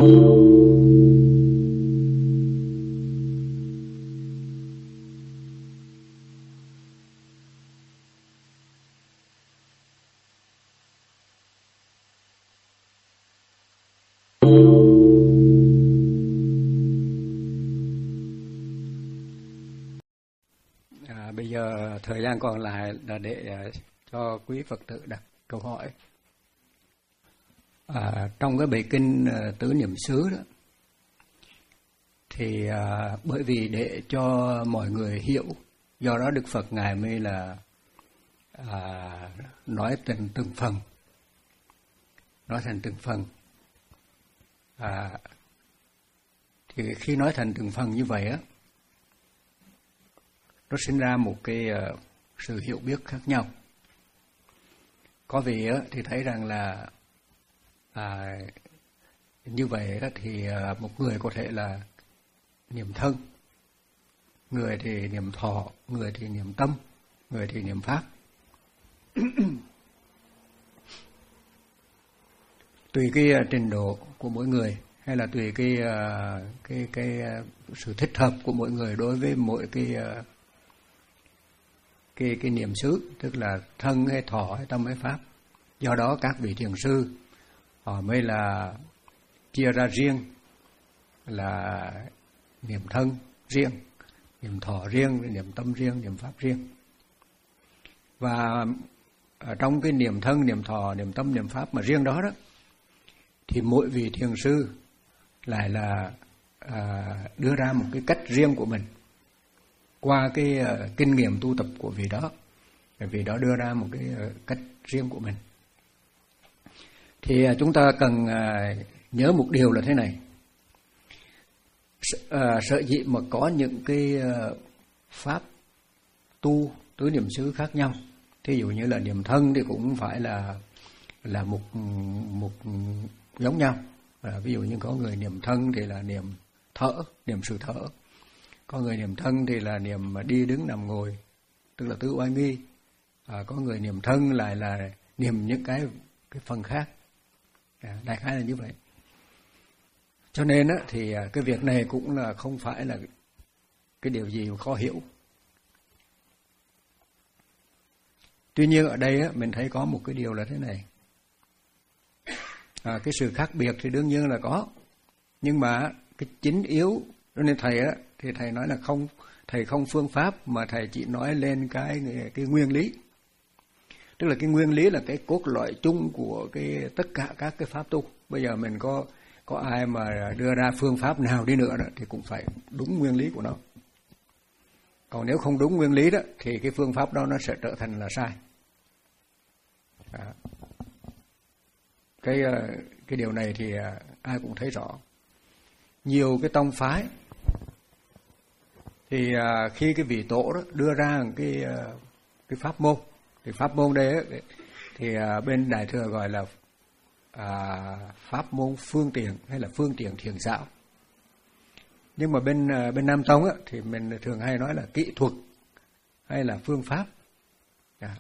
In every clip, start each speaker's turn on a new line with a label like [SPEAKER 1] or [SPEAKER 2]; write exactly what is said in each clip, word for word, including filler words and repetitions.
[SPEAKER 1] À, bây giờ thời gian còn lại là để uh, cho quý Phật tử đặt câu hỏi. À, trong cái bài kinh uh, Tứ Niệm xứ đó, thì uh, bởi vì để cho mọi người hiểu, do đó Đức Phật Ngài mới là uh, nói từng từng phần, nói thành từng phần. À, thì khi nói thành từng phần như vậy á, nó sinh ra một cái uh, sự hiểu biết khác nhau. Có vị uh, thì thấy rằng là à, như vậy đó thì uh, một người có thể là niệm thân, người thì niệm thọ, người thì niệm tâm, người thì niệm pháp. Tùy cái uh, trình độ của mỗi người, hay là tùy cái uh, cái cái uh, sự thích hợp của mỗi người đối với mỗi cái uh, cái cái niệm xứ, tức là thân hay thọ hay tâm hay pháp. Do đó các vị thiền sư họ mới là chia ra riêng là niệm thân riêng, niệm thọ riêng, niệm tâm riêng, niệm pháp riêng. Và ở trong cái niệm thân, niệm thọ, niệm tâm, niệm pháp mà riêng đó đó, thì mỗi vị thiền sư lại là à, đưa ra một cái cách riêng của mình qua cái uh, kinh nghiệm tu tập của vị đó. Vị đó đưa ra một cái uh, cách riêng của mình. Thì uh, chúng ta cần uh, nhớ một điều là thế này. S- uh, sở dĩ mà có những cái uh, pháp tu tứ niệm xứ khác nhau. Thí dụ như là niệm thân thì cũng phải là là một một giống nhau. À, ví dụ như có người niệm thân thì là niệm thở, niệm sự thở. Có người niệm thân thì là niệm đi đứng nằm ngồi, tức là tứ oai nghi. À, có người niệm thân lại là niệm những cái cái phần khác. À, đại khái là như vậy. Cho nên á, thì cái việc này cũng là không phải là cái điều gì mà khó hiểu. Tuy nhiên ở đây á, mình thấy có một cái điều là thế này. À, cái sự khác biệt thì đương nhiên là có, nhưng mà cái chính yếu, cho nên thầy á, thì thầy nói là không, thầy không phương pháp mà thầy chỉ nói lên cái cái nguyên lý. Tức là cái nguyên lý là cái cốt lõi chung của cái tất cả các cái pháp tu. Bây giờ mình có có ai mà đưa ra phương pháp nào đi nữa đó thì cũng phải đúng nguyên lý của nó. Còn nếu không đúng nguyên lý đó thì cái phương pháp đó nó sẽ trở thành là sai. À. Cái cái điều này thì ai cũng thấy rõ. Nhiều cái tông phái thì khi cái vị tổ đó đưa ra cái cái pháp môn, thì pháp môn đây ấy, thì bên Đại Thừa gọi là à, pháp môn phương tiện hay là phương tiện thiền xảo. Nhưng mà bên bên Nam Tông á, thì mình thường hay nói là kỹ thuật hay là phương pháp, à,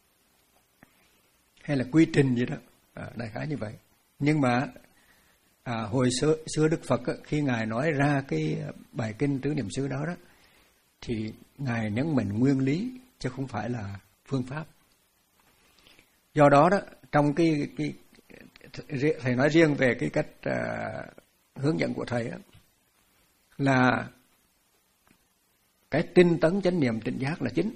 [SPEAKER 1] hay là quy trình gì đó, à, đại khái như vậy. Nhưng mà à, hồi xưa, xưa Đức Phật á, khi Ngài nói ra cái bài kinh Tứ Niệm xứ đó đó, thì Ngài nhấn mạnh nguyên lý chứ không phải là phương pháp. Do đó đó, trong cái, cái thầy nói riêng về cái cách à, hướng dẫn của thầy á, là cái tinh tấn chánh niệm tỉnh giác là chính,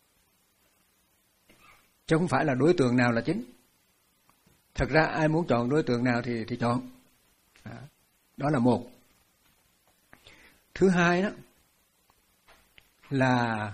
[SPEAKER 1] chứ không phải là đối tượng nào là chính. Thật ra ai muốn chọn đối tượng nào thì thì chọn. À, đó là một. Thứ hai đó là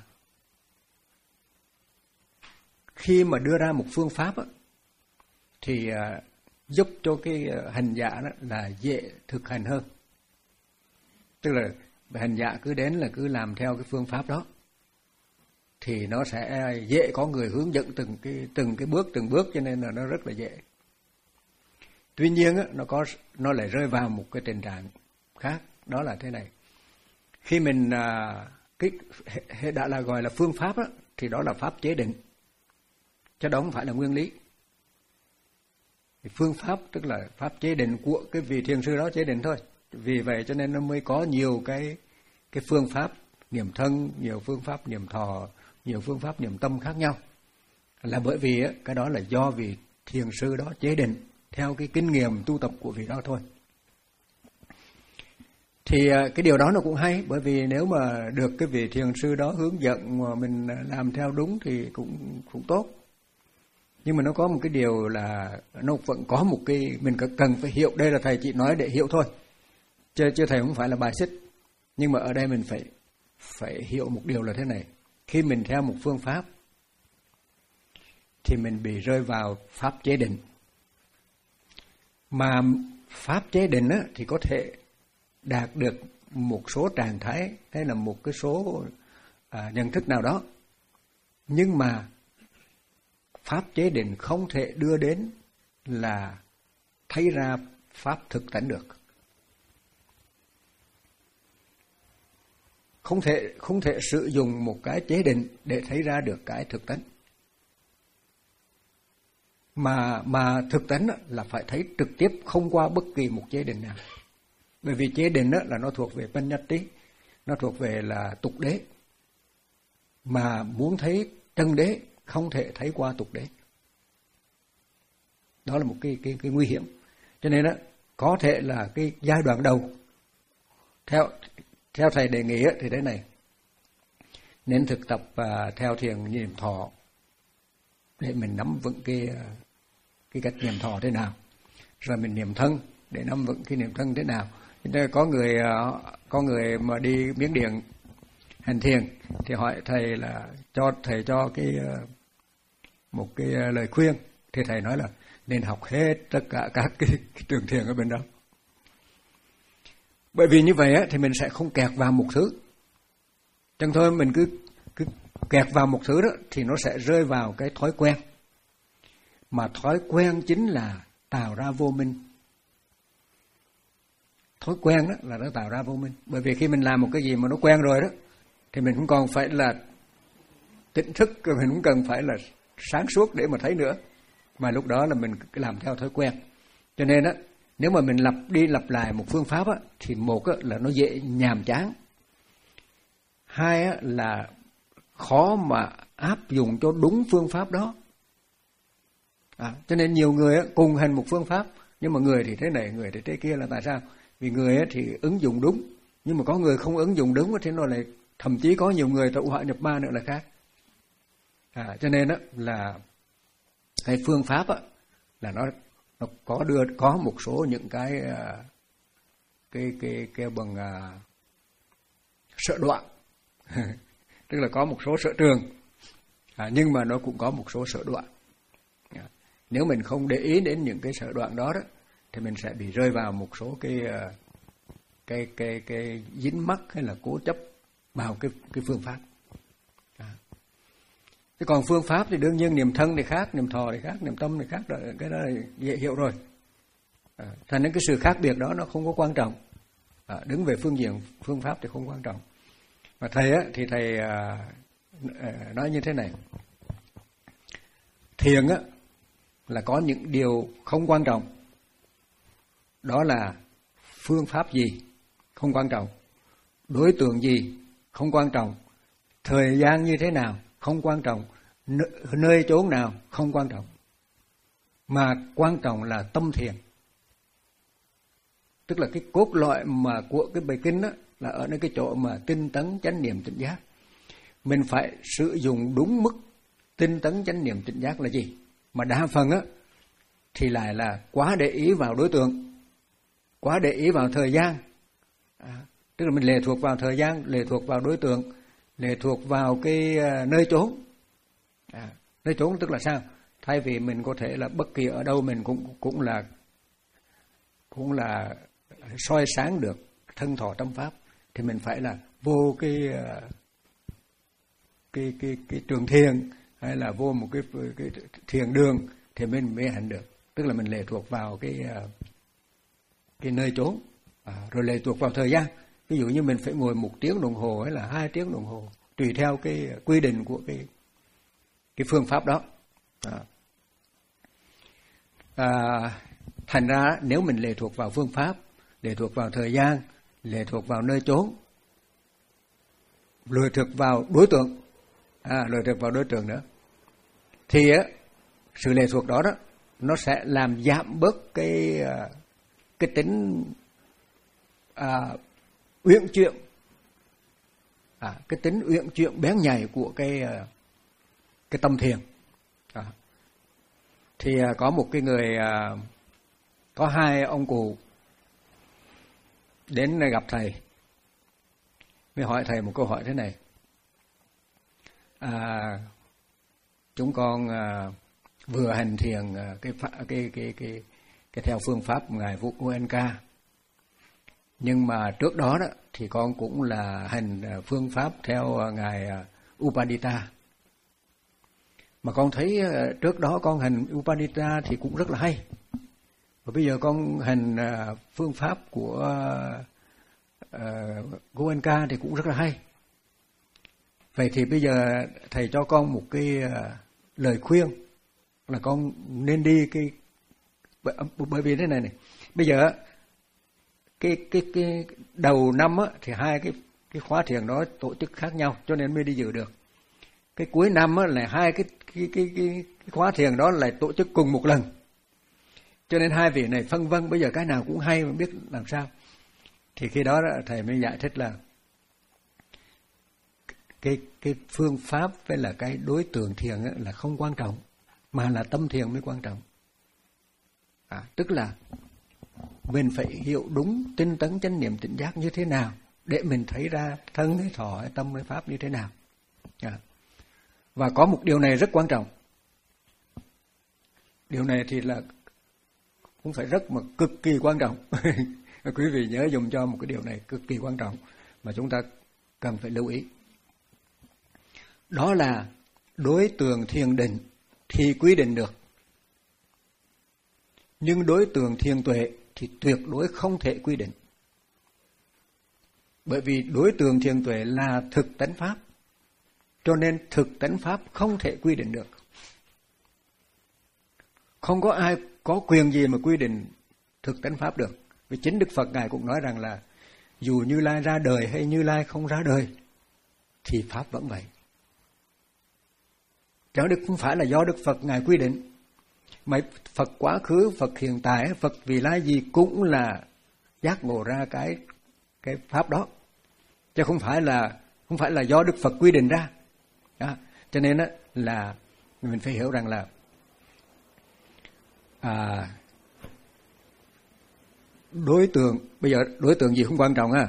[SPEAKER 1] khi mà đưa ra một phương pháp đó, thì uh, giúp cho cái hành giả đó là dễ thực hành hơn. Tức là hành giả cứ đến là cứ làm theo cái phương pháp đó, thì nó sẽ dễ có người hướng dẫn từng cái từng cái bước từng bước, cho nên là nó rất là dễ. Tuy nhiên á, nó có nó lại rơi vào một cái tình trạng khác, đó là thế này. Khi mình à, cái đã là gọi là phương pháp á, thì đó là pháp chế định, chứ đó không phải là nguyên lý. phương pháp tức là pháp chế định của cái vị thiền sư đó chế định thôi. Vì vậy cho nên nó mới có nhiều cái cái phương pháp niệm thân, nhiều phương pháp niệm thọ, nhiều phương pháp niệm tâm khác nhau. Là bởi vì cái đó là do vị thiền sư đó chế định theo cái kinh nghiệm tu tập của vị đó thôi. Thì cái điều đó nó cũng hay, bởi vì nếu mà được cái vị thiền sư đó hướng dẫn mà mình làm theo đúng thì cũng cũng tốt. Nhưng mà nó có một cái điều là nó vẫn có một cái mình cần phải hiểu. Đây là thầy chỉ nói để hiểu thôi, chứ, chứ thầy không phải là bài xích. Nhưng mà ở đây mình phải phải hiểu một điều là thế này: khi mình theo một phương pháp thì mình bị rơi vào pháp chế định. Mà pháp chế định á, thì có thể đạt được một số trạng thái hay là một cái số à, nhận thức nào đó. Nhưng mà pháp chế định không thể đưa đến là thấy ra pháp thực tánh được. Không thể, không thể sử dụng một cái chế định để thấy ra được cái thực tánh. Mà, mà thực tánh là phải thấy trực tiếp, không qua bất kỳ một chế định nào. Bởi vì chế định là nó thuộc về Panyati, nó thuộc về là tục đế. Mà muốn thấy chân đế không thể thấy qua tục đế. Đó là một cái, cái, cái nguy hiểm. Cho nên đó, có thể là cái giai đoạn đầu, theo, theo thầy đề nghị thì thế này: nên thực tập uh, theo thiền niệm thọ để mình nắm vững cái, cái cách niệm thọ thế nào. Rồi mình niệm thân để nắm vững cái niệm thân thế nào. Có người, uh, có người mà đi Miến Điện hành thiền thì hỏi thầy là cho thầy cho cái uh, một cái uh, lời khuyên. Thì thầy nói là nên học hết tất cả các cái, cái trường thiền ở bên đó. Bởi vì như vậy á, thì mình sẽ không kẹt vào một thứ. Chẳng thôi mình cứ, cứ kẹt vào một thứ đó thì nó sẽ rơi vào cái thói quen. Mà thói quen chính là tạo ra vô minh. Thói quen đó là nó tạo ra vô minh. Bởi vì khi mình làm một cái gì mà nó quen rồi đó thì mình không còn phải là tỉnh thức, mình cũng cần phải là sáng suốt để mà thấy nữa. Mà lúc đó là mình làm theo thói quen. Cho nên á, nếu mà mình lặp đi lặp lại một phương pháp á, thì một á, là nó dễ nhàm chán. Hai á, là khó mà áp dụng cho đúng phương pháp đó. À, cho nên nhiều người á, cùng hành một phương pháp, nhưng mà người thì thế này, người thì thế kia là tại sao? Vì người á, thì ứng dụng đúng, nhưng mà có người không ứng dụng đúng thì nó lại, thậm chí có nhiều người tẩu hỏa nhập ma nữa là khác. À, cho nên á, là cái phương pháp á, là nó nó có đưa có một số những cái cái cái cái bằng uh, sợ đoạn. Tức là có một số sở trường, à, nhưng mà nó cũng có một số sở đoạn. À, nếu mình không để ý đến những cái sở đoạn đó đó thì mình sẽ bị rơi vào một số cái uh, cái cái cái dính mắc hay là cố chấp vào cái cái phương pháp. À. Thế còn phương pháp thì đương nhiên niệm thân thì khác, niệm thọ thì khác, niệm tâm thì khác, rồi cái đó là dễ hiểu rồi. À, thành nên cái sự khác biệt đó nó không có quan trọng. À, đứng về phương diện phương pháp thì không quan trọng. Và thầy á, thì thầy à, nói như thế này: thiền á, là có những điều không quan trọng. Đó là phương pháp gì không quan trọng, đối tượng gì không quan trọng, thời gian như thế nào không quan trọng, nơi chốn nào không quan trọng. Mà quan trọng là tâm thiền. Tức là cái cốt lõi mà của cái bài kinh đó là ở nơi cái chỗ mà tinh tấn chánh niệm tỉnh giác. Mình phải sử dụng đúng mức tinh tấn chánh niệm tỉnh giác là gì? Mà đa phần á thì lại là quá để ý vào đối tượng, quá để ý vào thời gian. À, tức là mình lệ thuộc vào thời gian, lệ thuộc vào đối tượng, lệ thuộc vào cái uh, nơi chốn. À, nơi chốn tức là sao? Thay vì mình có thể là bất kỳ ở đâu mình cũng cũng là cũng là soi sáng được thân thọ tâm pháp, thì mình phải là vô cái uh, cái cái cái trường thiền hay là vô một cái cái thiền đường thì mình mới hành được. Tức là mình lệ thuộc vào cái uh, cái nơi chốn, à, rồi lệ thuộc vào thời gian. Ví dụ như mình phải ngồi một tiếng đồng hồ hay là hai tiếng đồng hồ, tùy theo cái quy định của cái cái phương pháp đó. À. À, thành ra nếu mình lệ thuộc vào phương pháp, lệ thuộc vào thời gian, lệ thuộc vào nơi chốn, lệ thuộc vào đối tượng, à, lệ thuộc vào đối tượng nữa, thì á, sự lệ thuộc đó đó nó sẽ làm giảm bớt cái cái tính à, uyển chuyển, à, cái tính uyển chuyển bén nhạy của cái cái tâm thiền. À. Thì à, có một cái người à, có hai ông cụ đến gặp thầy, mới hỏi thầy một câu hỏi thế này: à, chúng con à, vừa hành thiền à, cái, cái cái cái cái theo phương pháp ngài Vũ Uenka, nhưng mà trước đó đó thì con cũng là hành phương pháp theo ngài Upanita, mà con thấy trước đó con hành Upanita thì cũng rất là hay, và bây giờ con hành phương pháp của uh, Goenka thì cũng rất là hay. Vậy thì bây giờ thầy cho con một cái uh, lời khuyên là con nên đi cái, bởi vì thế này này, bây giờ cái cái cái đầu năm á thì hai cái cái khóa thiền đó tổ chức khác nhau, cho nên mới đi dự được. Cái cuối năm á là hai cái cái cái cái, cái khóa thiền đó lại tổ chức cùng một lần, cho nên hai vị này phân vân bây giờ cái nào cũng hay mà biết làm sao. Thì khi đó, đó thầy mới giải thích là cái cái phương pháp với là cái đối tượng thiền á, là không quan trọng, mà là tâm thiền mới quan trọng. À, tức là mình phải hiểu đúng tinh tấn chánh niệm tỉnh giác như thế nào để mình thấy ra thân hay thọ hay tâm hay pháp như thế nào. À. Và có một điều này rất quan trọng. Điều này thì là cũng phải rất mà cực kỳ quan trọng. Quý vị nhớ dùng cho một cái điều này cực kỳ quan trọng mà chúng ta cần phải lưu ý. Đó là đối tượng thiền định thì quy định được, nhưng đối tượng thiền tuệ thì tuyệt đối không thể quy định. Bởi vì đối tượng thiền tuệ là thực tánh pháp, cho nên thực tánh pháp không thể quy định được. Không có ai có quyền gì mà quy định thực tánh pháp được. Vì chính Đức Phật Ngài cũng nói rằng là dù Như Lai ra đời hay Như Lai không ra đời thì pháp vẫn vậy. Chẳng được không phải là do Đức Phật Ngài quy định, mà Phật quá khứ, Phật hiện tại, Phật vị lai gì cũng là giác ngộ ra cái cái pháp đó, chứ không phải là không phải là do Đức Phật quy định ra. Đó. Cho nên á, là mình phải hiểu rằng là à, đối tượng bây giờ đối tượng gì không quan trọng á,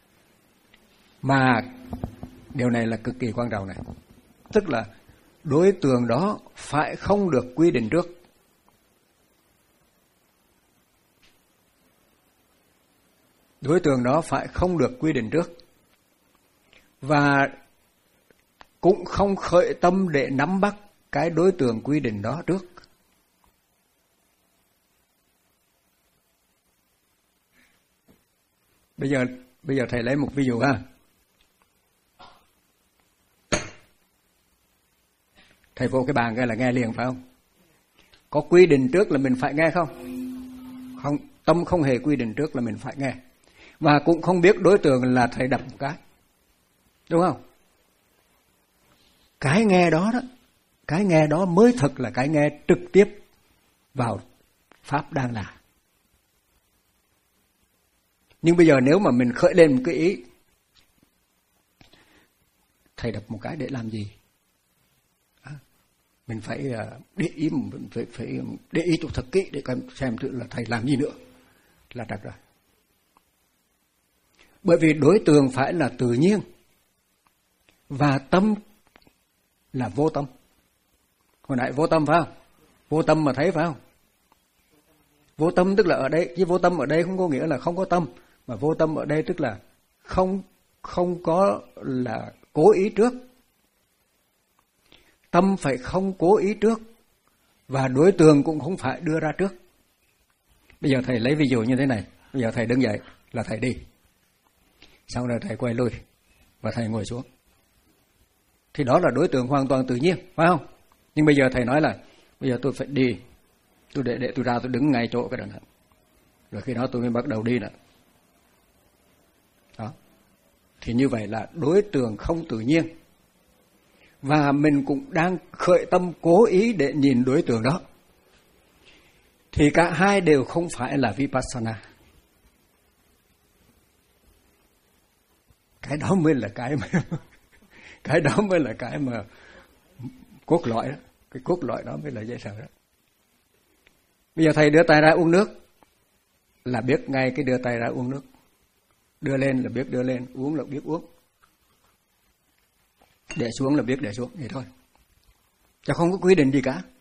[SPEAKER 1] mà điều này là cực kỳ quan trọng này, tức là đối tượng đó phải không được quy định trước. Đối tượng đó phải không được quy định trước, và cũng không khởi tâm để nắm bắt cái đối tượng quy định đó trước. Bây giờ bây giờ thầy lấy một ví dụ ha. Thầy vô cái bàn cái là nghe liền phải không? Có quy định trước là mình phải nghe không? Không, tâm không hề quy định trước là mình phải nghe. Và cũng không biết đối tượng là thầy đập một cái. Đúng không? Cái nghe đó đó, cái nghe đó mới thật là cái nghe trực tiếp vào pháp đang là. Nhưng bây giờ nếu mà mình khởi lên một cái ý, thầy đập một cái để làm gì? À, mình phải để ý, mình phải, phải để ý thật kỹ để xem thử là thầy làm gì nữa là trật rồi. Bởi vì đối tượng phải là tự nhiên, và tâm là vô tâm. Hồi nãy vô tâm phải không? Vô tâm mà thấy phải không? Vô tâm tức là ở đây, chứ vô tâm ở đây không có nghĩa là không có tâm, mà vô tâm ở đây tức là không không có là cố ý trước. Tâm phải không cố ý trước, và đối tượng cũng không phải đưa ra trước. Bây giờ thầy lấy ví dụ như thế này, bây giờ thầy đứng dậy là thầy đi, sau đó thầy quay lui và thầy ngồi xuống, thì đó là đối tượng hoàn toàn tự nhiên, phải không? Nhưng bây giờ thầy nói là bây giờ tôi phải đi, Tôi để để tôi ra tôi đứng ngay chỗ cái đằng. Rồi khi đó tôi mới bắt đầu đi nữa. Đó. Thì như vậy là đối tượng không tự nhiên. Và mình cũng đang khởi tâm cố ý để nhìn đối tượng đó. Thì cả hai đều không phải là Vipassana. Cái đó mới là cái mà cái đó mới là cái mà cốt lõi đó. Cái cốt lõi đó mới là dễ sợ đó. Bây giờ thầy đưa tay ra uống nước là biết ngay cái đưa tay ra uống nước. Đưa lên là biết đưa lên, uống là biết uống. Để xuống là biết để xuống, vậy thôi. Chứ không có quy định gì cả.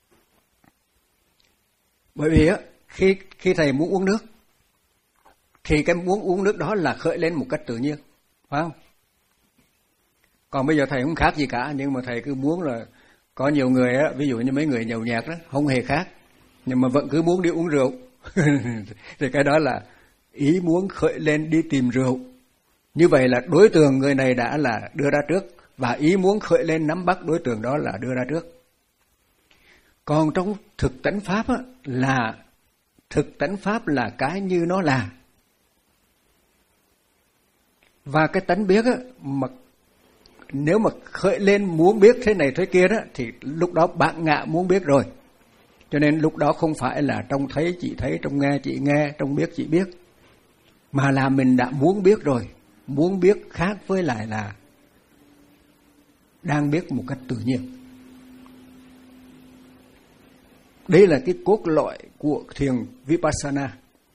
[SPEAKER 1] Bởi vì á, khi khi thầy muốn uống nước thì cái muốn uống nước đó là khởi lên một cách tự nhiên, phải không? Còn bây giờ thầy không khác gì cả, nhưng mà thầy cứ muốn là có nhiều người á, ví dụ như mấy người nhậu nhẹt đó, không hề khác, nhưng mà vẫn cứ muốn đi uống rượu. Thì cái đó là ý muốn khởi lên đi tìm rượu. Như vậy là đối tượng người này đã là đưa ra trước, và ý muốn khởi lên nắm bắt đối tượng đó là đưa ra trước. Còn trong thực tánh Pháp á, là thực tánh Pháp là cái như nó là. Và cái tánh biết á, mà nếu mà khởi lên muốn biết thế này thế kia đó, thì lúc đó bạn ngạ muốn biết rồi. Cho nên lúc đó không phải là trong thấy chị thấy, trong nghe chị nghe, trong biết chị biết, mà là mình đã muốn biết rồi. Muốn biết khác với lại là đang biết một cách tự nhiên. Đây là cái cốt lõi của thiền Vipassana.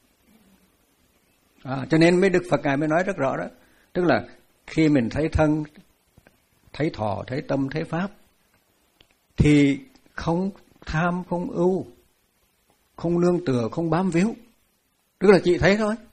[SPEAKER 1] À, cho nên mới Đức Phật Ngài mới nói rất rõ đó. Tức là khi mình thấy thân, thấy thọ, thấy tâm, thấy pháp, thì không tham, không ưu, không nương tựa, không bám víu. Tức là chỉ thấy thôi.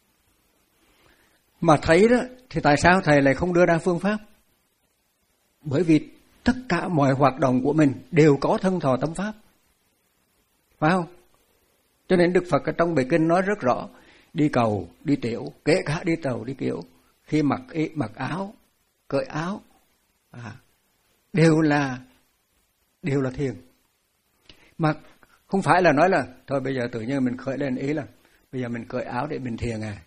[SPEAKER 1] Mà thấy đó, thì tại sao thầy lại không đưa ra phương pháp? Bởi vì tất cả mọi hoạt động của mình đều có thân thọ tâm pháp. Phải không? Cho nên Đức Phật ở trong bài kinh nói rất rõ, đi cầu, đi tiểu, kể cả đi tàu, đi kiểu, khi mặc y, mặc áo, cởi áo, à, đều là đều là thiền. Mà không phải là nói là thôi bây giờ tự nhiên mình khởi lên ý là bây giờ mình cởi áo để mình thiền à.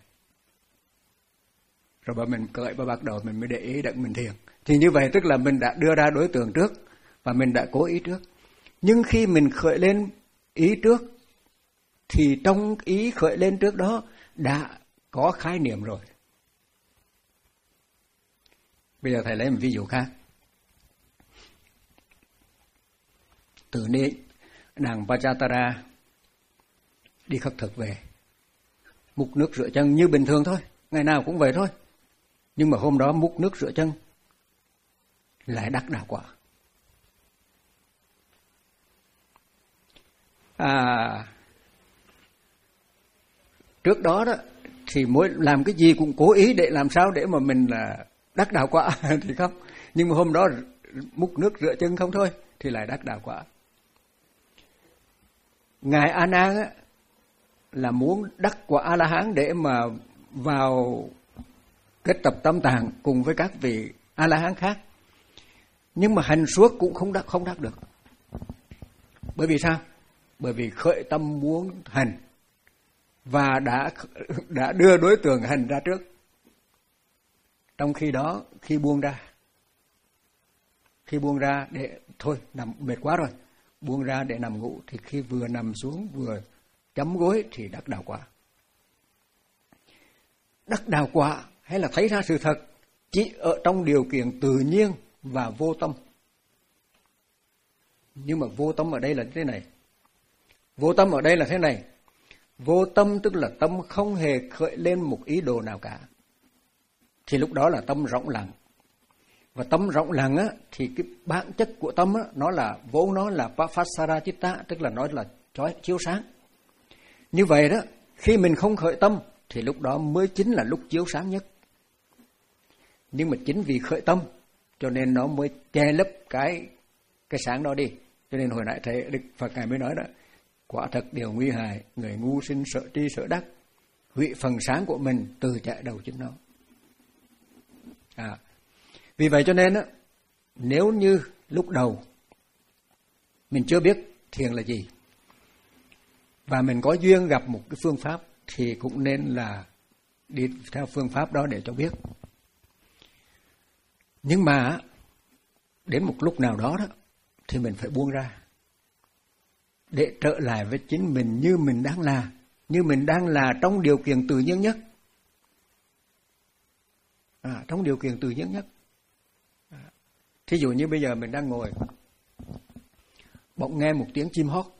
[SPEAKER 1] Rồi bà mình cởi và bắt đầu mình mới để ý để mình thiền. Thì như vậy tức là mình đã đưa ra đối tượng trước và mình đã cố ý trước. Nhưng khi mình khởi lên ý trước thì trong ý khởi lên trước đó đã có khái niệm rồi. Bây giờ thầy lấy một ví dụ khác. Từ ni nàng Pajatara đi khất thực về, múc nước rửa chân như bình thường thôi, ngày nào cũng vậy thôi. Nhưng mà hôm đó múc nước rửa chân lại đắc đạo quả. À, trước đó đó thì mỗi làm cái gì cũng cố ý để làm sao để mà mình là đắc đạo quả thì không. Nhưng mà hôm đó múc nước rửa chân không thôi thì lại đắc đạo quả. Ngài A Nan á, là muốn đắc quả A La Hán để mà vào kết tập tam tạng cùng với các vị A La Hán khác. Nhưng mà hành suốt cũng không đắc không đắc được. Bởi vì sao? Bởi vì khởi tâm muốn hành và đã đã đưa đối tượng hành ra trước. Trong khi đó khi buông ra, khi buông ra để thôi nằm mệt quá rồi, buông ra để nằm ngủ, thì khi vừa nằm xuống vừa chấm gối thì đắc đạo quả. Đắc đạo quả hay là thấy ra sự thật chỉ ở trong điều kiện tự nhiên và vô tâm. Nhưng mà vô tâm ở đây là thế này. Vô tâm ở đây là thế này. Vô tâm tức là tâm không hề khởi lên một ý đồ nào cả. Thì lúc đó là tâm rỗng lặng. Và tâm rỗng lặng á, thì cái bản chất của tâm á, nó là vốn nó là Pasara Chitta, tức là nó là chói chiếu sáng. Như vậy đó, khi mình không khởi tâm thì lúc đó mới chính là lúc chiếu sáng nhất. Nhưng mà chính vì khởi tâm cho nên nó mới che lấp cái cái sáng đó đi. Cho nên hồi nãy thầy Đức Phật Ngài mới nói đó, quả thật điều nguy hại, người ngu sinh sợ tri sợ đắc, hủy phần sáng của mình từ chạy đầu chính nó. À, vì vậy cho nên á, nếu như lúc đầu mình chưa biết thiền là gì, và mình có duyên gặp một cái phương pháp thì cũng nên là đi theo phương pháp đó để cho biết. Nhưng mà đến một lúc nào đó đó thì mình phải buông ra để trở lại với chính mình như mình đang là, như mình đang là trong điều kiện tự nhiên nhất. À, trong điều kiện tự nhiên nhất. À, thí dụ như bây giờ mình đang ngồi, bỗng nghe một tiếng chim hót,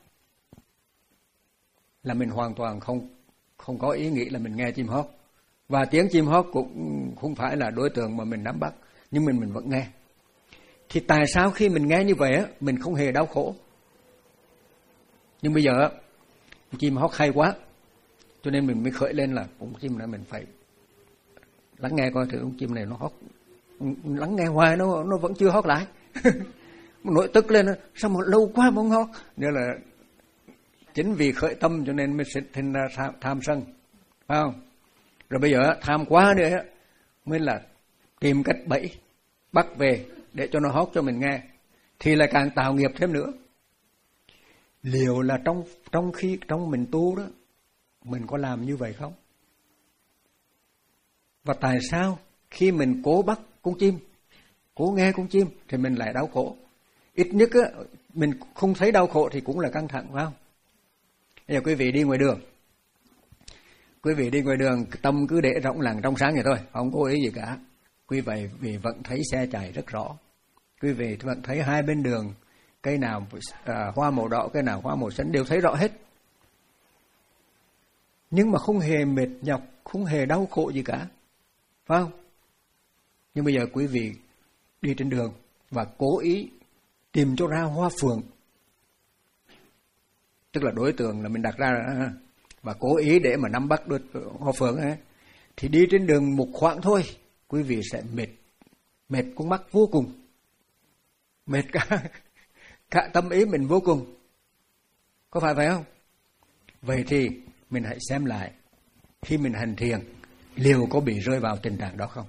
[SPEAKER 1] là mình hoàn toàn không không có ý nghĩ là mình nghe chim hót, và tiếng chim hót cũng không phải là đối tượng mà mình nắm bắt, nhưng mình mình vẫn nghe. Thì tại sao khi mình nghe như vậy á, mình không hề đau khổ? Nhưng bây giờ chim hót hay quá, cho nên mình mới khởi lên là con chim này mình phải lắng nghe coi thử con chim này nó hót. Lắng nghe hoài nó nó vẫn chưa hót lại. Nổi tức lên, sao mà lâu quá mà không hót? Nên là chính vì khởi tâm cho nên mới sinh ra tham, tham sân, phải không? Rồi bây giờ tham quá nữa mới là tìm cách bẫy bắt về để cho nó hót cho mình nghe, thì là càng tạo nghiệp thêm nữa. Liệu là trong trong khi trong mình tu đó, mình có làm như vậy không? Và tại sao khi mình cố bắt con chim, cố nghe con chim thì mình lại đau khổ? Ít nhất á, mình không thấy đau khổ thì cũng là căng thẳng, phải không? Bây giờ quý vị đi ngoài đường, quý vị đi ngoài đường tâm cứ để rộng lặng trong sáng vậy thôi, không có ý gì cả. Quý vị vì vẫn thấy xe chạy rất rõ, quý vị vẫn thấy hai bên đường cây nào à, hoa màu đỏ, cây nào hoa màu xanh đều thấy rõ hết, nhưng mà không hề mệt nhọc, không hề đau khổ gì cả, phải không? Nhưng bây giờ quý vị đi trên đường và cố ý tìm cho ra hoa phượng, tức là đối tượng là mình đặt ra và cố ý để mà nắm bắt được hoa phượng ấy, thì đi trên đường một khoảng thôi, quý vị sẽ mệt, mệt con mắt vô cùng, mệt cả cả tâm ý mình vô cùng, có phải vậy không? Vậy thì mình hãy xem lại khi mình hành thiền liệu có bị rơi vào tình trạng đó không?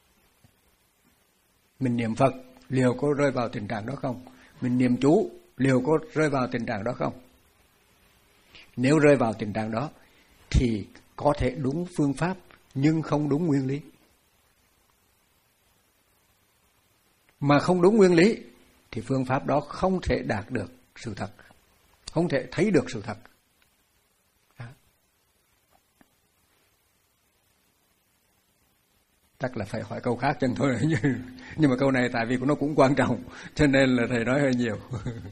[SPEAKER 1] Mình niệm Phật liệu có rơi vào tình trạng đó không? Mình niệm chú liệu có rơi vào tình trạng đó không? Nếu rơi vào tình trạng đó thì có thể đúng phương pháp nhưng không đúng nguyên lý. Mà không đúng nguyên lý thì phương pháp đó không thể đạt được sự thật, không thể thấy được sự thật. Chắc là phải hỏi câu khác chân thôi. Nhưng mà câu này tại vì nó cũng quan trọng, cho nên là thầy nói hơi nhiều.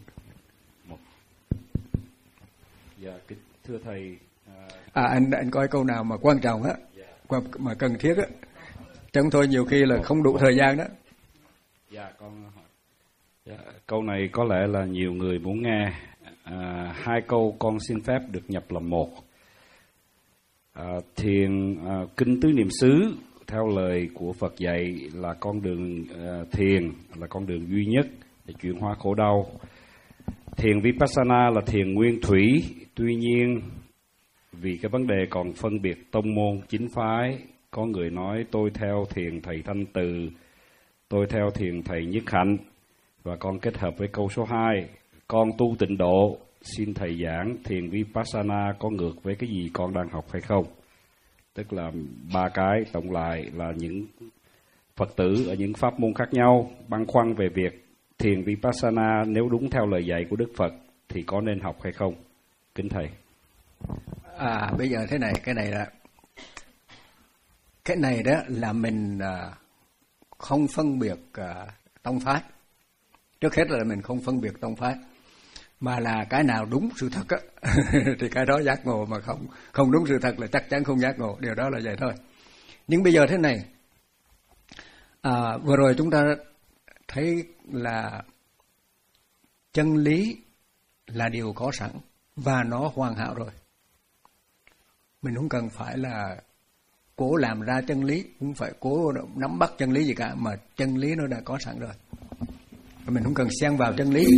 [SPEAKER 2] Dạ, thưa thầy.
[SPEAKER 1] À, anh anh coi câu nào mà quan trọng á, mà cần thiết á. Chẳng thôi nhiều khi là không đủ thời gian đó.
[SPEAKER 2] Dạ, con hỏi. Dạ, câu này có lẽ là nhiều người muốn nghe. À, hai câu con xin phép được nhập làm một. À, thiền à, kinh tứ niệm xứ theo lời của Phật dạy là con đường uh, thiền là con đường duy nhất để chuyển hóa khổ đau. Thiền Vipassana là thiền nguyên thủy, tuy nhiên vì cái vấn đề còn phân biệt tông môn chính phái, có người nói tôi theo thiền thầy Thanh Từ, tôi theo thiền thầy Nhất Hạnh, và con kết hợp với câu số hai, con tu tịnh độ, xin thầy giảng thiền Vipassana có ngược với cái gì con đang học hay không? Tức là ba cái tổng lại là những Phật tử ở những pháp môn khác nhau băn khoăn về việc thiền Vipassana nếu đúng theo lời dạy của Đức Phật thì có nên học hay không? Kính thầy.
[SPEAKER 1] À, bây giờ thế này, cái này là cái này đó là mình à, không phân biệt à, tông phái. Trước hết là mình không phân biệt tông phái, mà là cái nào đúng sự thật á thì cái đó giác ngộ, mà không không đúng sự thật là chắc chắn không giác ngộ, điều đó là vậy thôi. Nhưng bây giờ thế này, à, vừa rồi chúng ta thấy là chân lý là điều có sẵn và nó hoàn hảo rồi. Mình không cần phải là cố làm ra chân lý, không phải cố nắm bắt chân lý gì cả, mà chân lý nó đã có sẵn rồi. Mình không cần xen vào chân lý.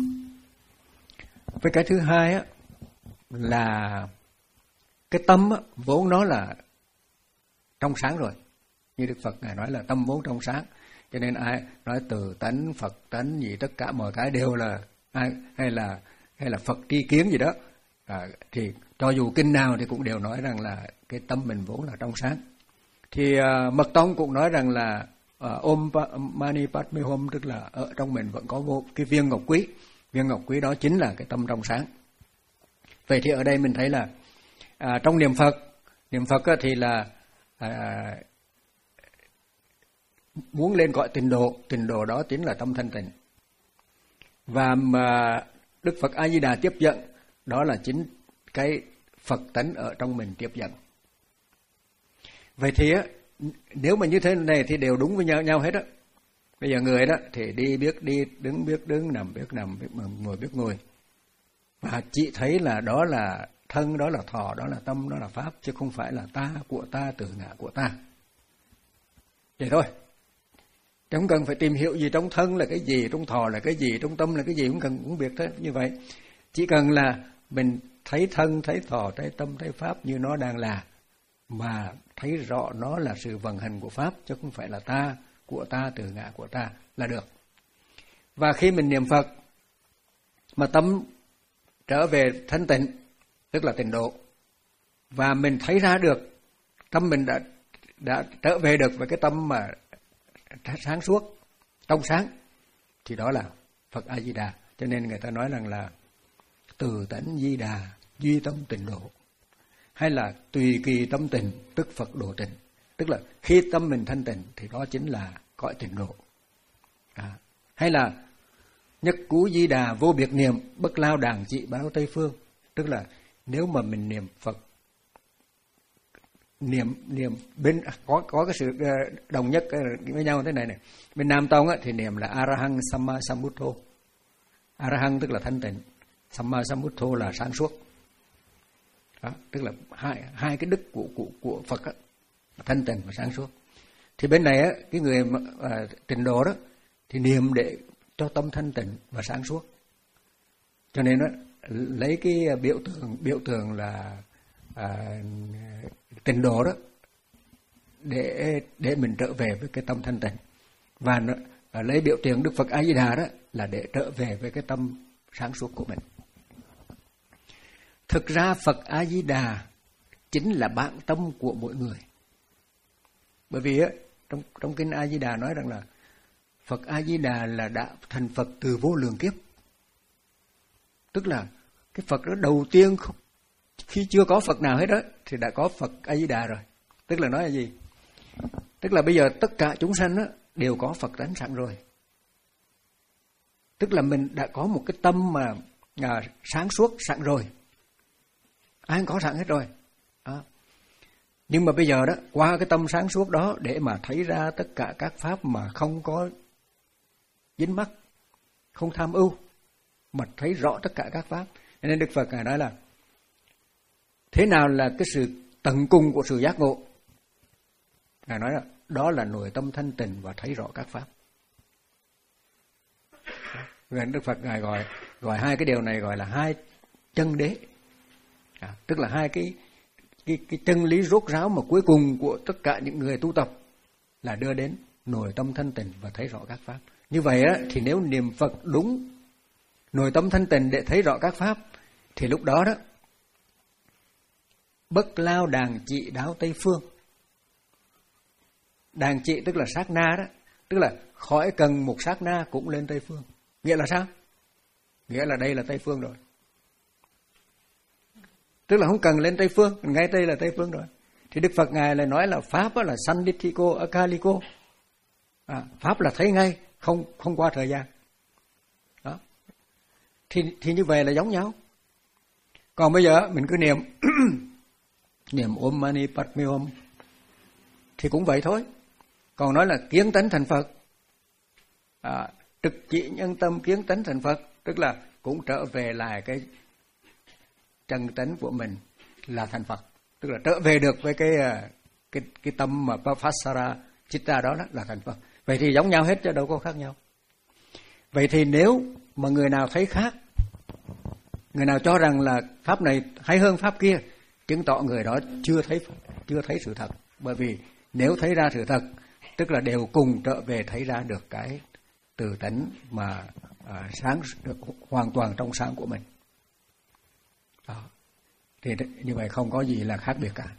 [SPEAKER 1] Với cái thứ hai á, là cái tâm á, vốn nó là trong sáng rồi. Như Đức Phật Ngài nói là tâm vốn trong sáng. Cho nên ai nói từ tánh, Phật tánh gì, tất cả mọi cái đều là ai, hay là hay là Phật tri kiến gì đó, à, thì cho dù kinh nào thì cũng đều nói rằng là cái tâm mình vốn là trong sáng. Thì à, Mật Tông cũng nói rằng là à, Om Mani Padme Hum, tức là ở trong mình vẫn có một cái viên ngọc quý. Viên ngọc quý đó chính là cái tâm trong sáng. Vậy thì ở đây mình thấy là à, trong niệm Phật, niệm Phật thì là à, muốn lên cõi tịnh độ, tịnh độ đó chính là tâm thanh tịnh. Và mà Đức Phật A Di Đà tiếp dẫn, đó là chính cái Phật tánh ở trong mình tiếp dẫn. Vậy thì nếu mà như thế này thì đều đúng với nhau, nhau hết á. Bây giờ người đó thì đi biết đi, đứng biết đứng, nằm biết nằm, biết ngồi biết ngồi. Và chị thấy là đó là thân, đó là thọ, đó là tâm, đó là pháp, chứ không phải là ta, của ta, tự ngã của ta. Vậy thôi. Không cần phải tìm hiểu gì trong thân là cái gì, trong thọ là cái gì, trong tâm là cái gì, không cần cũng biết thế như vậy. Chỉ cần là mình thấy thân, thấy thọ, thấy tâm, thấy pháp như nó đang là, mà thấy rõ nó là sự vận hành của pháp, chứ không phải là ta, của ta, tự ngã của ta là được. Và khi mình niệm Phật mà tâm trở về thanh tịnh, tức là tịnh độ, và mình thấy ra được tâm mình đã đã trở về được với cái tâm mà sáng suốt, trong sáng, thì đó là Phật A Di Đà. Cho nên người ta nói rằng là từ tánh Di Đà, duy tâm tịnh độ, hay là tùy kỳ tâm tịnh, tức Phật độ tịnh. Tức là khi tâm mình thanh tịnh thì đó chính là cõi tịnh độ. À, hay là nhất cú Di Đà vô biệt niệm, bất lao đàng trị báo Tây Phương. Tức là nếu mà mình niệm Phật, niệm niệm bên có có cái sự đồng nhất với nhau thế này này. Bên Nam Tông á, thì niệm là Arahang Samma Sambuddho. Arahang tức là thanh tịnh, Samma Sambuddho là sáng suốt. Đó, tức là hai hai cái đức của của của Phật á, thanh tịnh và sáng suốt. Thì bên này á, cái người mà, à, tịnh độ đó thì niệm để cho tâm thanh tịnh và sáng suốt. Cho nên á, lấy cái biểu tượng biểu tượng là à, tịnh độ đó để để mình trở về với cái tâm thanh tịnh, và nó, à, lấy biểu tượng Đức Phật A Di Đà đó là để trở về với cái tâm sáng suốt của mình. Thực ra Phật A Di Đà chính là bản tâm của mỗi người. Bởi vì á, trong trong kinh A Di Đà nói rằng là Phật A Di Đà là đã thành Phật từ vô lượng kiếp. Tức là cái Phật đó đầu tiên khi chưa có Phật nào hết đó thì đã có Phật A Di Đà rồi. Tức là nói là gì? Tức là bây giờ tất cả chúng sanh đó đều có Phật tánh sẵn rồi. Tức là mình đã có một cái tâm mà à, sáng suốt sẵn rồi. Ai cũng có sẵn hết rồi. Đó. Nhưng mà bây giờ đó, qua cái tâm sáng suốt đó để mà thấy ra tất cả các pháp mà không có dính mắc, không tham ưu, mà thấy rõ tất cả các pháp. Nên Đức Phật Ngài nói là thế nào là cái sự tận cùng của sự giác ngộ? Ngài nói là đó là nội tâm thanh tịnh và thấy rõ các pháp. Rồi Đức Phật Ngài gọi gọi hai cái điều này gọi là hai chân đế. À, tức là hai cái cái cái chân lý rốt ráo mà cuối cùng của tất cả những người tu tập là đưa đến nội tâm thanh tịnh và thấy rõ các pháp. Như vậy á, thì nếu niệm Phật đúng nội tâm thanh tịnh để thấy rõ các pháp thì lúc đó đó bất lao đàng trị đáo Tây Phương. Đàng trị tức là sát na đó, tức là khỏi cần một sát na cũng lên Tây Phương. Nghĩa là sao? Nghĩa là đây là Tây Phương rồi. Tức là không cần lên Tây Phương, ngay đây là Tây Phương rồi. Thì Đức Phật Ngài lại nói là Pháp là Sandithiko Akaliko. À, Pháp là thấy ngay, không không qua thời gian. Đó. Thì, thì như vậy là giống nhau. Còn bây giờ mình cứ niệm niệm Om Mani Padme Hum thì cũng vậy thôi. Còn nói là kiến tánh thành Phật, à, trực chỉ nhân tâm kiến tánh thành Phật, tức là cũng trở về lại cái chân tánh của mình là thành Phật, tức là trở về được với cái cái cái tâm mà Paphasara Chitta đó, đó là thành Phật. Vậy thì giống nhau hết chứ đâu có khác nhau. Vậy thì nếu mà người nào thấy khác, người nào cho rằng là pháp này hay hơn pháp kia, chứng tỏ người đó chưa thấy chưa thấy sự thật. Bởi vì nếu thấy ra sự thật, tức là đều cùng trở về thấy ra được cái từ tánh mà à, sáng được hoàn toàn trong sáng của mình. Đó. Thì như vậy không có gì là khác biệt cả.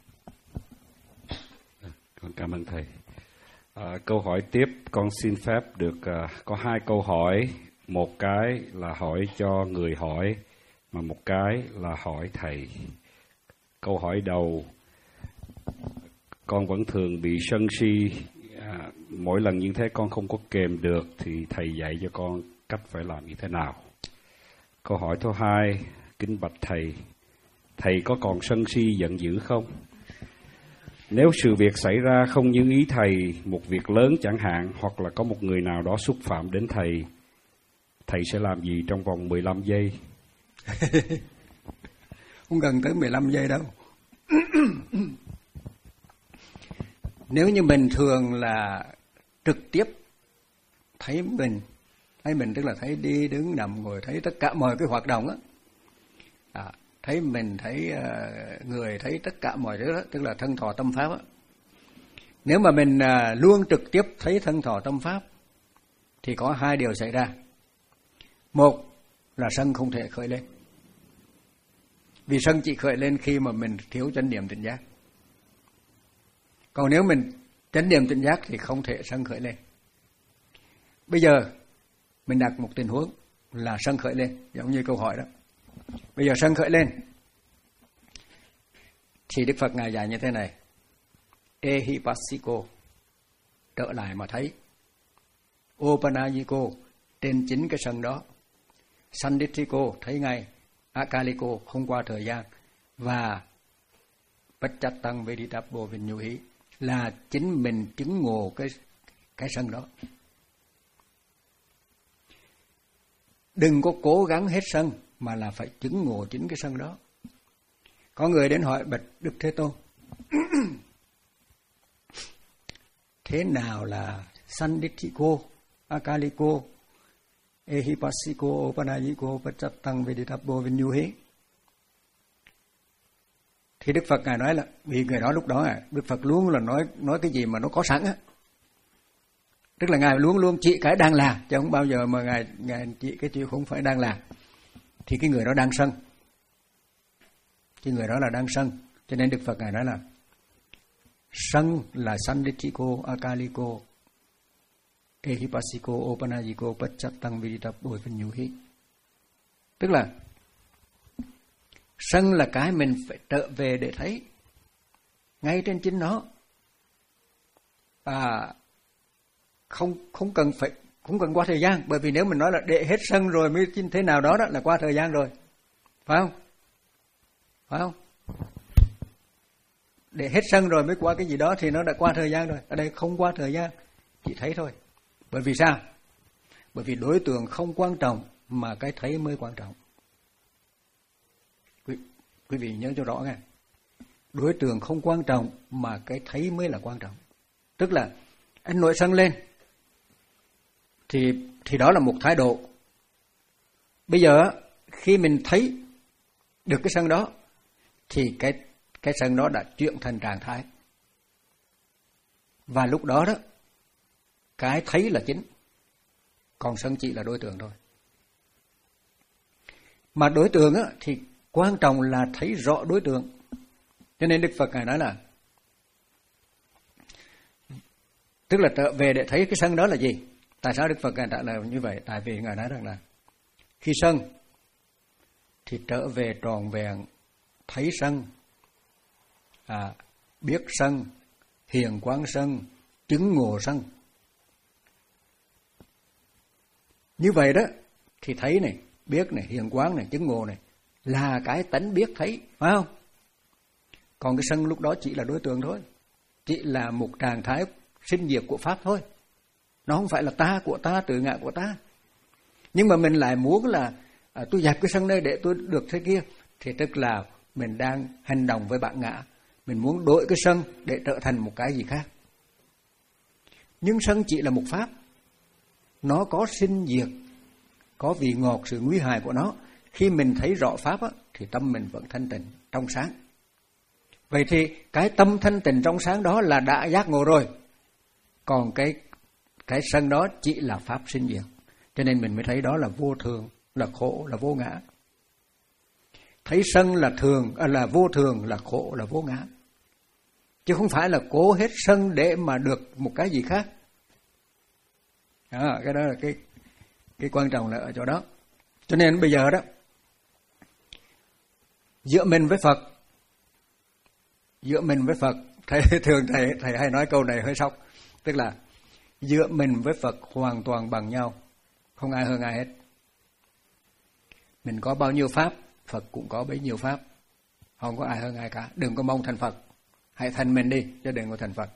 [SPEAKER 2] Con cảm ơn thầy. À, câu hỏi tiếp, con xin phép được à, có hai câu hỏi. Một cái là hỏi cho người hỏi, mà một cái là hỏi thầy. Câu hỏi đầu, con vẫn thường bị sân si. À, mỗi lần như thế con không có kềm được thì thầy dạy cho con cách phải làm như thế nào. Câu hỏi thứ hai, kính bạch thầy, thầy có còn sân si giận dữ không? Nếu sự việc xảy ra không như ý thầy, một việc lớn chẳng hạn, hoặc là có một người nào đó xúc phạm đến thầy, thầy sẽ làm gì trong vòng mười lăm giây?
[SPEAKER 1] Không cần tới mười lăm giây đâu. Nếu như mình thường là trực tiếp thấy mình, thấy mình tức là thấy đi, đứng, nằm, ngồi, thấy tất cả mọi cái hoạt động á, à, thấy mình, thấy uh, người, thấy tất cả mọi thứ đó, tức là thân thọ tâm pháp á. Nếu mà mình uh, luôn trực tiếp thấy thân thọ tâm pháp, thì có hai điều xảy ra. Một là sân không thể khởi lên, vì sân chỉ khởi lên khi mà mình thiếu chánh niệm tỉnh giác. Còn nếu mình chánh niệm tỉnh giác thì không thể sân khởi lên. Bây giờ mình đặt một tình huống là sân khởi lên, giống như câu hỏi đó. Bây giờ sân khởi lên thì Đức Phật Ngài dạy như thế này: Ehipassiko, trở lại mà thấy. Opanayiko, trên chính cái sân đó. Sandithiko, thấy ngay. Akaliko, không qua thời gian. Và Pachattang Veditappo Vinyuhi, là chính mình chứng ngộ cái, cái sân đó. Đừng có cố gắng hết sân, mà là phải chứng ngộ chính cái sân đó. Có người đến hỏi bạch Đức Thế Tôn, thế nào là Sandithiko, Akaliko, Ehipassiko, Opanayiko, Pachattang Veditappo Vinyuhi? Thì Đức Phật Ngài nói là, vì người đó lúc đó à, Đức Phật luôn là nói nói cái gì mà nó có sẵn á. Tức là Ngài luôn luôn chỉ cái đang là, chứ không bao giờ mà Ngài, Ngài chỉ cái chuyện không phải đang là. Thì cái người đó đang sân. Cái người đó là đang sân. Cho nên Đức Phật Ngài nói là sân là Sandithiko, Akaliko, Ehipassiko, Opanayiko, Pachattang Veditappo Vinyuhi. Tức là sân là cái mình phải trở về để thấy ngay trên chính nó. À, không không cần phải không cần qua thời gian, bởi vì nếu mình nói là để hết sân rồi mới thế nào đó đó là qua thời gian rồi, phải không? Phải không? Để hết sân rồi mới qua cái gì đó thì nó đã qua thời gian rồi. Ở đây không qua thời gian, chỉ thấy thôi. Bởi vì sao? Bởi vì đối tượng không quan trọng mà cái thấy mới quan trọng. Quý, quý vị nhớ cho rõ nghe. Đối tượng không quan trọng mà cái thấy mới là quan trọng. Tức là anh nổi sân lên thì thì đó là một thái độ. Bây giờ khi mình thấy được cái sân đó thì cái cái sân đó đã chuyển thành trạng thái. Và lúc đó đó cái thấy là chính, còn sân chỉ là đối tượng thôi. Mà đối tượng á, thì quan trọng là thấy rõ đối tượng. Cho nên Đức Phật Ngài nói là, tức là trở về để thấy cái sân đó là gì. Tại sao Đức Phật Ngài trả lời như vậy? Tại vì Ngài nói rằng là khi sân thì trở về tròn vẹn thấy sân, à, biết sân, hiền quán sân, chứng ngộ sân. Như vậy đó thì thấy này, biết này, hiền quán này, chứng ngộ này là cái tánh biết thấy, phải không? Còn cái sân lúc đó chỉ là đối tượng thôi, chỉ là một trạng thái sinh diệt của Pháp thôi. Nó không phải là ta của ta, tự ngã của ta. Nhưng mà mình lại muốn là à, tôi dẹp cái sân đây để tôi được thế kia, thì tức là mình đang hành động với bản ngã. Mình muốn đổi cái sân để trở thành một cái gì khác. Nhưng sân chỉ là một pháp. Nó có sinh diệt, có vị ngọt, sự nguy hại của nó. Khi mình thấy rõ pháp á, thì tâm mình vẫn thanh tịnh, trong sáng. Vậy thì cái tâm thanh tịnh trong sáng đó là đã giác ngộ rồi. Còn cái cái sân đó chỉ là pháp sinh diệt. Cho nên mình mới thấy đó là vô thường, là khổ, là vô ngã. thấy sân là thường, là vô thường, là khổ, là vô ngã. Chứ không phải là cố hết sân để mà được một cái gì khác. Đó, cái đó là cái, cái quan trọng là ở chỗ đó. Cho nên bây giờ đó, giữa mình với Phật, giữa mình với Phật, thầy thường thầy, thầy hay nói câu này hơi sốc. Tức là giữa mình với Phật hoàn toàn bằng nhau, không ai hơn ai hết. Mình có bao nhiêu pháp, Phật cũng có bấy nhiêu pháp, không có ai hơn ai cả. Đừng có mong thành Phật, hãy thành mình đi, chứ đừng có thành Phật.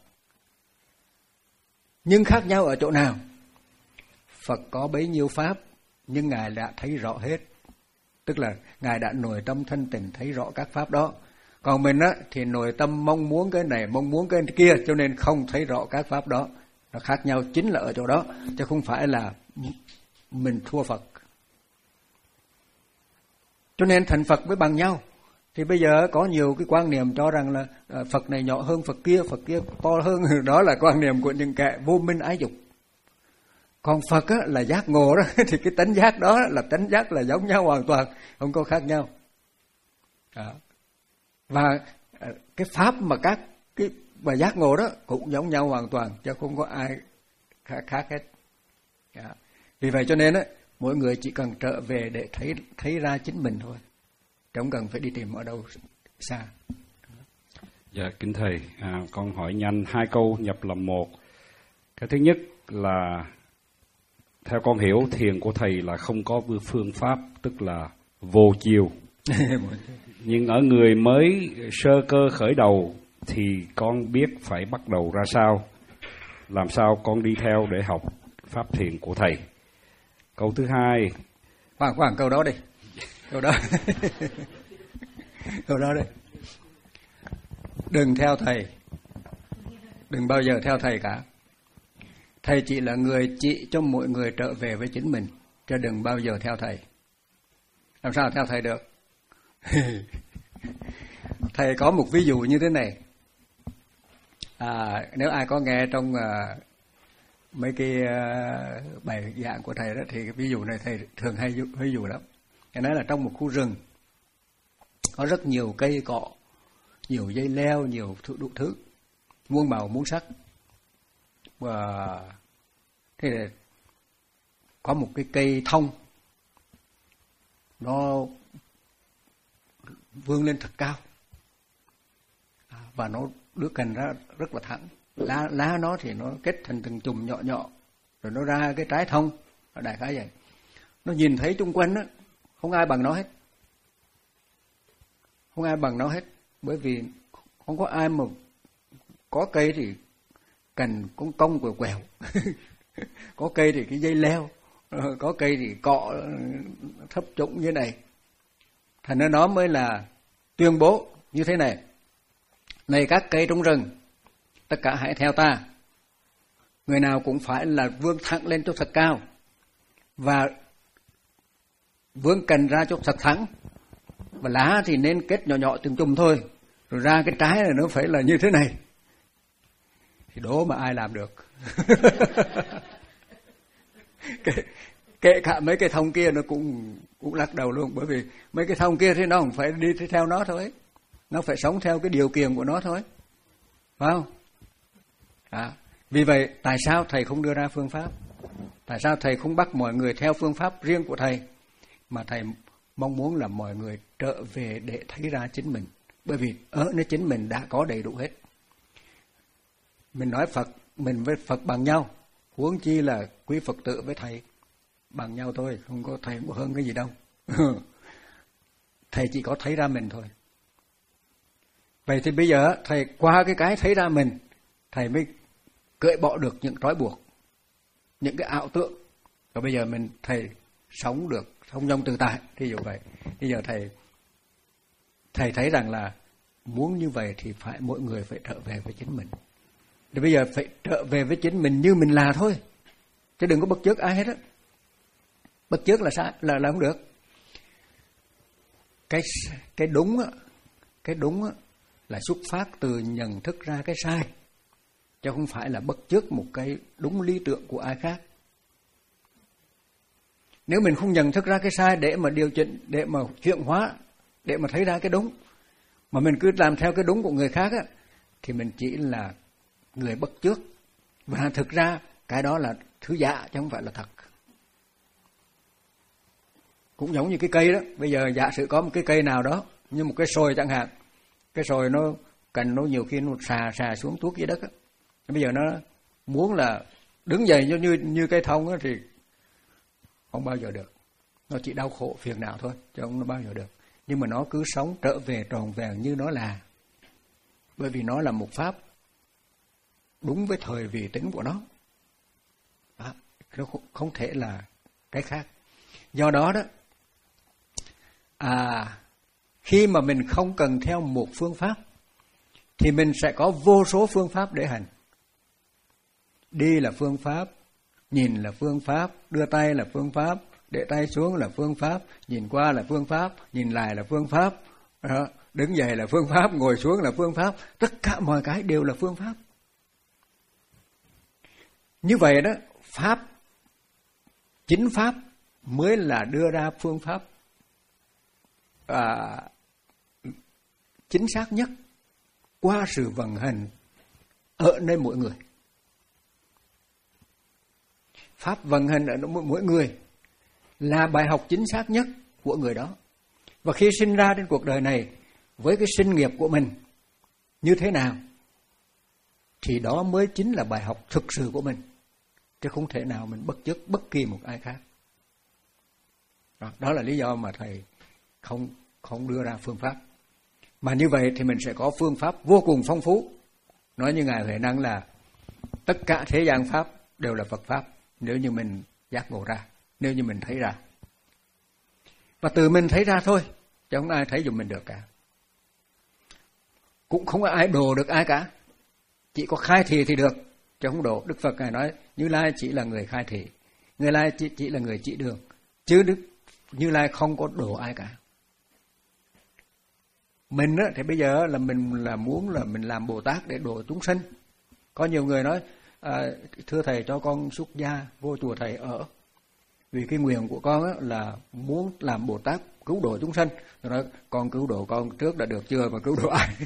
[SPEAKER 1] Nhưng khác nhau ở chỗ nào? Phật có bấy nhiêu pháp, nhưng Ngài đã thấy rõ hết. Tức là Ngài đã nội tâm thanh tịnh thấy rõ các pháp đó. Còn mình á, thì nội tâm mong muốn cái này, mong muốn cái kia, cho nên không thấy rõ các pháp đó. Nó khác nhau chính là ở chỗ đó, chứ không phải là mình thua Phật. Cho nên thành Phật mới bằng nhau. Thì bây giờ có nhiều cái quan niệm cho rằng là Phật này nhỏ hơn Phật kia, Phật kia to hơn. Đó là quan niệm của những kẻ vô minh ái dục. Còn Phật á, là giác ngộ đó, thì cái tánh giác đó là tánh giác là giống nhau hoàn toàn, không có khác nhau. Đó. Và cái pháp mà các cái và giác ngộ đó cũng giống nhau hoàn toàn, chứ không có ai khác, khác hết. Đó. Vì vậy cho nên á, mỗi người chỉ cần trở về để thấy thấy ra chính mình thôi, không cần phải đi tìm ở đâu xa.
[SPEAKER 2] Dạ kính thầy, à, con hỏi nhanh hai câu nhập làm một. Cái thứ nhất là theo con hiểu thiền của thầy là không có phương pháp, tức là vô chiều. Nhưng ở người mới sơ cơ khởi đầu thì con biết phải bắt đầu ra sao, làm sao con đi theo để học pháp thiền của thầy. Câu thứ hai,
[SPEAKER 1] Khoảng khoảng câu đó đi, câu đó, câu đó đi. Đừng theo thầy, đừng bao giờ theo thầy cả. Thầy chỉ là người chỉ cho mọi người trở về với chính mình, chứ đừng bao giờ theo thầy. Làm sao theo thầy được? Thầy có một ví dụ như thế này. À, nếu ai có nghe trong uh, mấy cái uh, bài giảng của thầy đó, thì cái ví dụ này thầy thường hay ví dụ lắm. Cái nói là trong một khu rừng có rất nhiều cây cọ, nhiều dây leo, nhiều thứ, đủ thứ, muôn màu muôn sắc. Và thế là có một cái cây thông, nó vươn lên thật cao, à, và nó đứa cành ra rất là thẳng. Lá, lá nó thì nó kết thành từng chùm nhỏ nhỏ, rồi nó ra cái trái thông, đại khái vậy. Nó nhìn thấy chung quanh á, không ai bằng nó hết, không ai bằng nó hết, bởi vì không có ai mà có cây thì cành cũng cong quẹo quẹo, có cây thì cái dây leo, có cây thì cọ thấp trũng như này. Thành ra nó mới là tuyên bố như thế này: này các cây trong rừng, tất cả hãy theo ta. Người nào cũng phải là vươn thẳng lên cho thật cao, và vươn cành ra cho thật thẳng, và lá thì nên kết nhỏ nhỏ từng chùm thôi, rồi ra cái trái này nó phải là như thế này. Thì đố mà ai làm được. kể, kể cả mấy cái thông kia nó cũng cũng lắc đầu luôn, bởi vì mấy cái thông kia thì nó không phải đi theo nó thôi, nó phải sống theo cái điều kiện của nó thôi, phải không? À, vì vậy tại sao thầy không đưa ra phương pháp? Tại sao thầy không bắt mọi người theo phương pháp riêng của thầy, mà thầy mong muốn là mọi người trở về để thấy ra chính mình? Bởi vì ở nơi chính mình đã có đầy đủ hết. Mình nói Phật, mình với Phật bằng nhau, huống chi là quý Phật tử với thầy bằng nhau thôi, không có thầy có hơn cái gì đâu. Thầy chỉ có thấy ra mình thôi. Vậy thì bây giờ thầy qua cái cái thấy ra mình, thầy mới cởi bỏ được những trói buộc, những cái ảo tượng. Và bây giờ mình thầy sống được thông dong tự tại, thí dụ vậy. Bây giờ thầy thầy thấy rằng là muốn như vậy thì phải mỗi người phải trở về với chính mình. Thì bây giờ phải trở về với chính mình như mình là thôi, chứ đừng có bắt chước ai hết á. Bắt chước là sai, là là không được. Cái cái đúng á, cái đúng á là xuất phát từ nhận thức ra cái sai, chứ không phải là bắt chước một cái đúng lý tưởng của ai khác. Nếu mình không nhận thức ra cái sai để mà điều chỉnh, để mà chuyển hóa để mà thấy ra cái đúng. Mà mình cứ làm theo cái đúng của người khác á, thì mình chỉ là người bắt chước. Và thực ra cái đó là thứ giả chứ không phải là thật. Cũng giống như cái cây đó. Bây giờ giả sử có một cái cây nào đó, như một cái sồi chẳng hạn. Cái sồi nó cành nó nhiều khi nó xà xà xuống tuốt dưới đất á. Bây giờ nó muốn là đứng dậy như như, như cây thông á thì không bao giờ được. Nó chỉ đau khổ phiền não thôi, chứ không bao giờ được. Nhưng mà nó cứ sống trở về tròn vẹn như nó là. Bởi vì nó là một pháp đúng với thời vị tính của nó. Đó, nó không thể là cái khác. Do đó đó, à, khi mà mình không cần theo một phương pháp, thì mình sẽ có vô số phương pháp để hành. Đi là phương pháp, nhìn là phương pháp, đưa tay là phương pháp, để tay xuống là phương pháp, nhìn qua là phương pháp, nhìn lại là phương pháp, đó, đứng dậy là phương pháp, ngồi xuống là phương pháp, tất cả mọi cái đều là phương pháp. Như vậy đó, pháp, chính pháp mới là đưa ra phương pháp à, chính xác nhất qua sự vận hành ở nơi mỗi người. Pháp vận hành ở mỗi người là bài học chính xác nhất của người đó. Và khi sinh ra trên cuộc đời này với cái sinh nghiệp của mình như thế nào, thì đó mới chính là bài học thực sự của mình. Chứ không thể nào mình bắt chước bất kỳ một ai khác. Đó, đó là lý do mà Thầy không, không đưa ra phương pháp. Mà như vậy thì mình sẽ có phương pháp vô cùng phong phú. Nói như Ngài Huệ Năng là tất cả thế gian pháp đều là Phật Pháp, nếu như mình giác ngộ ra, nếu như mình thấy ra. Và từ mình thấy ra thôi, chứ không ai thấy giùm mình được cả. Cũng không có ai đồ được ai cả. Chỉ có khai thị thì được, chứ không đồ. Đức Phật Ngài nói Như Lai chỉ là người khai thị, Như Lai chỉ, chỉ là người chỉ đường, chứ Đức Như Lai không có đồ ai cả. Mình á, thì bây giờ là mình là muốn là mình làm Bồ Tát để độ chúng sinh. Có nhiều người nói à, thưa Thầy cho con xuất gia vô chùa Thầy ở. Vì cái nguyện của con á, là muốn làm Bồ Tát cứu độ chúng sinh. Tôi nói con cứu độ con trước đã được chưa mà cứu độ ai?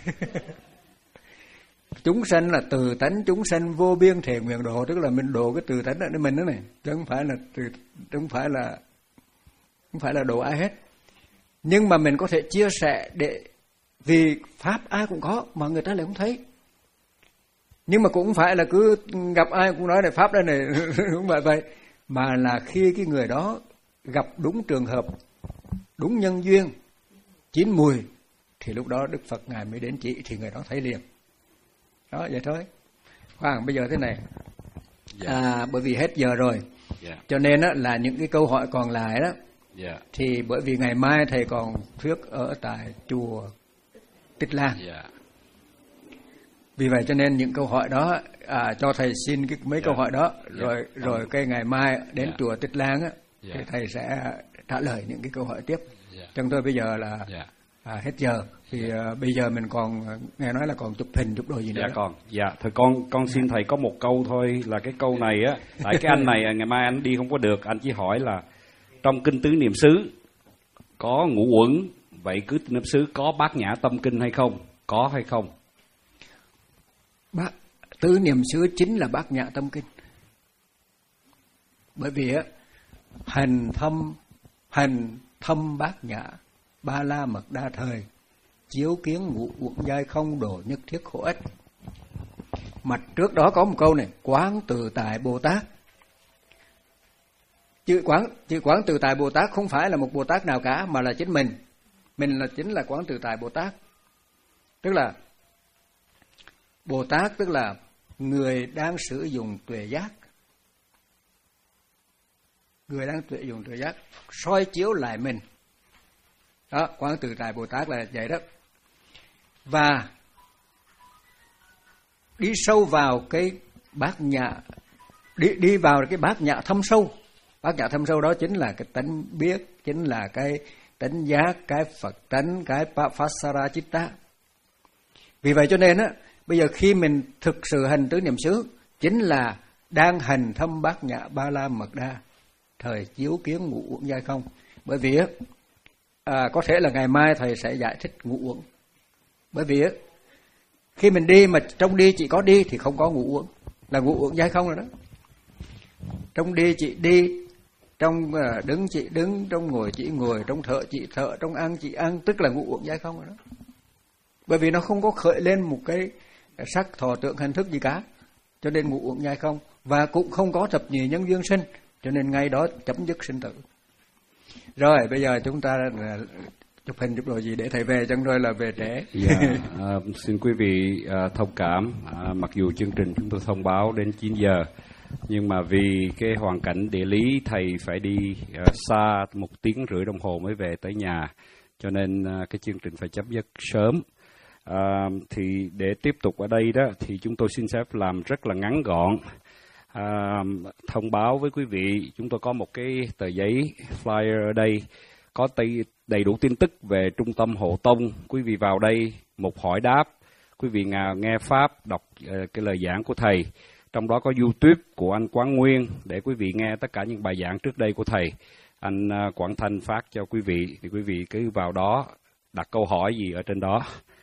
[SPEAKER 1] Chúng sinh là từ tánh chúng sinh vô biên thể nguyện độ, tức là mình độ cái từ tánh ở mình đó này, chứ không phải là từ, không phải là không phải là độ ai hết. Nhưng mà mình có thể chia sẻ để vì pháp ai cũng có mà người ta lại không thấy. Nhưng mà cũng không phải là cứ gặp ai cũng nói là pháp đây này, không phải vậy. Mà là khi cái người đó gặp đúng trường hợp, đúng nhân duyên, chín mùi, thì lúc đó Đức Phật Ngài mới đến chỉ, thì người đó thấy liền. Đó, vậy thôi. Khoan, bây giờ thế này. Yeah. À, bởi vì hết giờ rồi. Yeah. Cho nên á, là những cái câu hỏi còn lại đó, yeah. thì bởi vì ngày mai Thầy còn thuyết ở tại chùa Tích Lan. Yeah. Vì vậy cho nên những câu hỏi đó à, cho Thầy xin cái, mấy yeah. câu hỏi đó, rồi yeah. rồi cái ngày mai đến yeah. chùa Tích Lan á, yeah. thì Thầy sẽ trả lời những cái câu hỏi tiếp. Yeah. Trong tôi bây giờ là yeah. à, hết giờ, thì uh, bây giờ mình còn nghe nói là còn chụp hình chụp đồ gì nữa.
[SPEAKER 2] Dạ còn, dạ thôi con con xin Thầy có một câu thôi, là cái câu này á, tại cái anh này ngày mai anh đi không có được, anh chỉ hỏi là trong kinh tứ niệm xứ có ngũ uẩn, vậy cứ niệm xứ có bát nhã tâm kinh hay không, có hay không?
[SPEAKER 1] Bát tứ niệm xứ chính là bát nhã tâm kinh, bởi vì á hành thâm hành thâm bát nhã ba la mật đa thời, chiếu kiến ngũ uẩn giai không độ nhất thiết khổ ích. Mặt trước đó có một câu này, quán tự tại Bồ Tát. Chữ quán, chữ quán tự tại Bồ Tát không phải là một Bồ Tát nào cả, mà là chính mình. Mình là chính là quán tự tại Bồ Tát. Tức là Bồ Tát tức là người đang sử dụng tuệ giác. Người đang tuệ dụng tuệ giác soi chiếu lại mình. Đó, quán tự tại Bồ Tát là vậy đó. Và đi sâu vào cái bát nhã, đi đi vào cái bát nhã thâm sâu. Bát nhã thâm sâu đó chính là cái tánh biết, chính là cái tánh giác, cái Phật tánh, cái Pasara Chitta. Vì vậy cho nên á, bây giờ khi mình thực sự hành tứ niệm xứ, chính là đang hành thâm bát nhã ba la mật đa, thời chiếu kiến ngũ uẩn giai không. Bởi vì á, à, có thể là ngày mai thầy sẽ giải thích ngủ uống. Bởi vì á, khi mình đi mà trong đi chỉ có đi thì không có ngủ uống, là ngủ uống giải không rồi đó. Trong đi chỉ đi, trong đứng chỉ đứng, trong ngồi chỉ ngồi, trong thở chỉ thở, trong ăn chỉ ăn, tức là ngủ uống giải không rồi đó. Bởi vì nó không có khởi lên một cái sắc thọ tưởng hành thức gì cả, cho nên ngủ uống giải không. Và cũng không có thập nhị nhân duyên sinh, cho nên ngay đó chấm dứt sinh tử. Rồi bây giờ chúng ta chụp hình chụp đồ gì để thầy về, chẳng rồi là về trễ.
[SPEAKER 2] Dạ, à, xin quý vị à, thông cảm, à, mặc dù chương trình chúng tôi thông báo đến chín giờ, nhưng mà vì cái hoàn cảnh địa lý thầy phải đi à, xa một tiếng rưỡi đồng hồ mới về tới nhà, cho nên à, cái chương trình phải chấm dứt sớm. À, thì để tiếp tục ở đây đó, thì chúng tôi xin phép làm rất là ngắn gọn. À, thông báo với quý vị, chúng tôi có một cái tờ giấy flyer ở đây, có đầy đủ tin tức về Trung tâm Hộ Tông. Quý vị vào đây một hỏi đáp, quý vị nghe Pháp đọc uh, cái lời giảng của thầy. Trong đó có YouTube của anh Quán Nguyên để quý vị nghe tất cả những bài giảng trước đây của thầy. Anh uh, Quảng Thanh phát cho quý vị, thì quý vị cứ vào đó đặt câu hỏi gì ở trên đó.